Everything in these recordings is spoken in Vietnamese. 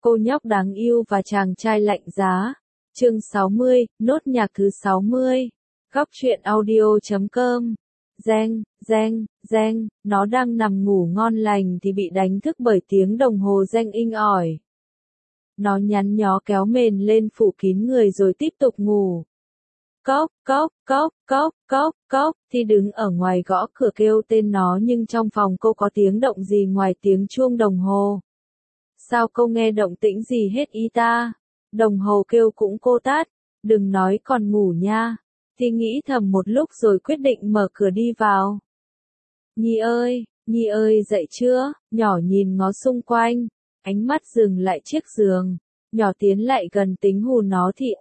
Cô nhóc đáng yêu và chàng trai lạnh giá. Chương 60, nốt nhạc thứ 60. Góc truyện audio.com. Reng, reng, reng, nó đang nằm ngủ ngon lành thì bị đánh thức bởi tiếng đồng hồ reng inh ỏi. Nó nhắn nhó kéo mền lên phủ kín người rồi tiếp tục ngủ. Cốc, cốc, cốc, cốc, cốc, cốc, thì đứng ở ngoài gõ cửa kêu tên nó nhưng trong phòng cô có tiếng động gì ngoài tiếng chuông đồng hồ. Sao cô nghe động tĩnh gì hết ý ta? Đồng hồ kêu cũng cô tát, đừng nói còn ngủ nha. Thì nghĩ thầm một lúc rồi quyết định mở cửa đi vào. Nhi ơi dậy chưa? Nhỏ nhìn ngó xung quanh, ánh mắt dừng lại chiếc giường. Nhỏ tiến lại gần tính hù nó thì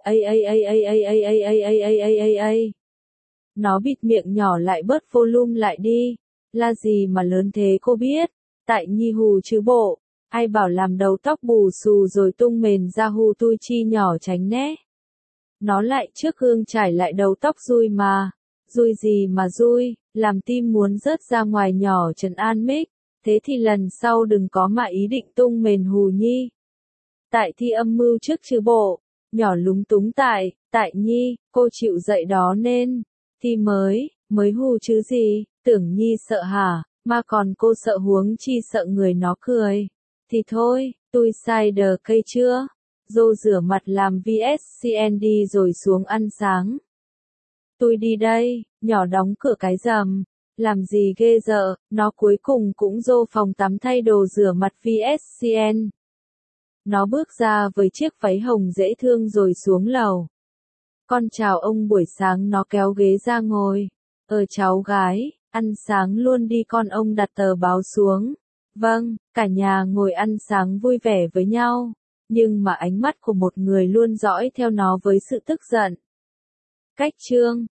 Nó bịt miệng nhỏ lại bớt volume lại đi. La gì mà lớn thế cô biết? Tại Nhi hù chứ bộ. Ai bảo làm đầu tóc bù xù rồi tung mền ra hù tui chi nhỏ tránh né. Nó lại trước gương trải lại đầu tóc dui mà. Dui gì mà dui, làm tim muốn rớt ra ngoài nhỏ trấn an mic. Thế thì lần sau đừng có mà ý định tung mền hù Nhi. Tại thi âm mưu trước chứ bộ. Nhỏ lúng túng tại Nhi, cô chịu dậy đó nên. Thì mới hù chứ gì, tưởng Nhi sợ hả, mà còn cô sợ huống chi sợ người nó cười. Thì thôi, tôi sai đờ cây chưa? Dô rửa mặt làm VSCN đi rồi xuống ăn sáng. Tôi đi đây, nhỏ đóng cửa cái rầm. Làm gì ghê dợ, nó cuối cùng cũng dô phòng tắm thay đồ rửa mặt VSCN. Nó bước ra với chiếc váy hồng dễ thương rồi xuống lầu. Con chào ông buổi sáng, nó kéo ghế ra ngồi. Cháu gái, ăn sáng luôn đi con, ông đặt tờ báo xuống. Vâng, cả nhà ngồi ăn sáng vui vẻ với nhau. Nhưng mà ánh mắt của một người luôn dõi theo nó với sự tức giận. Cách chương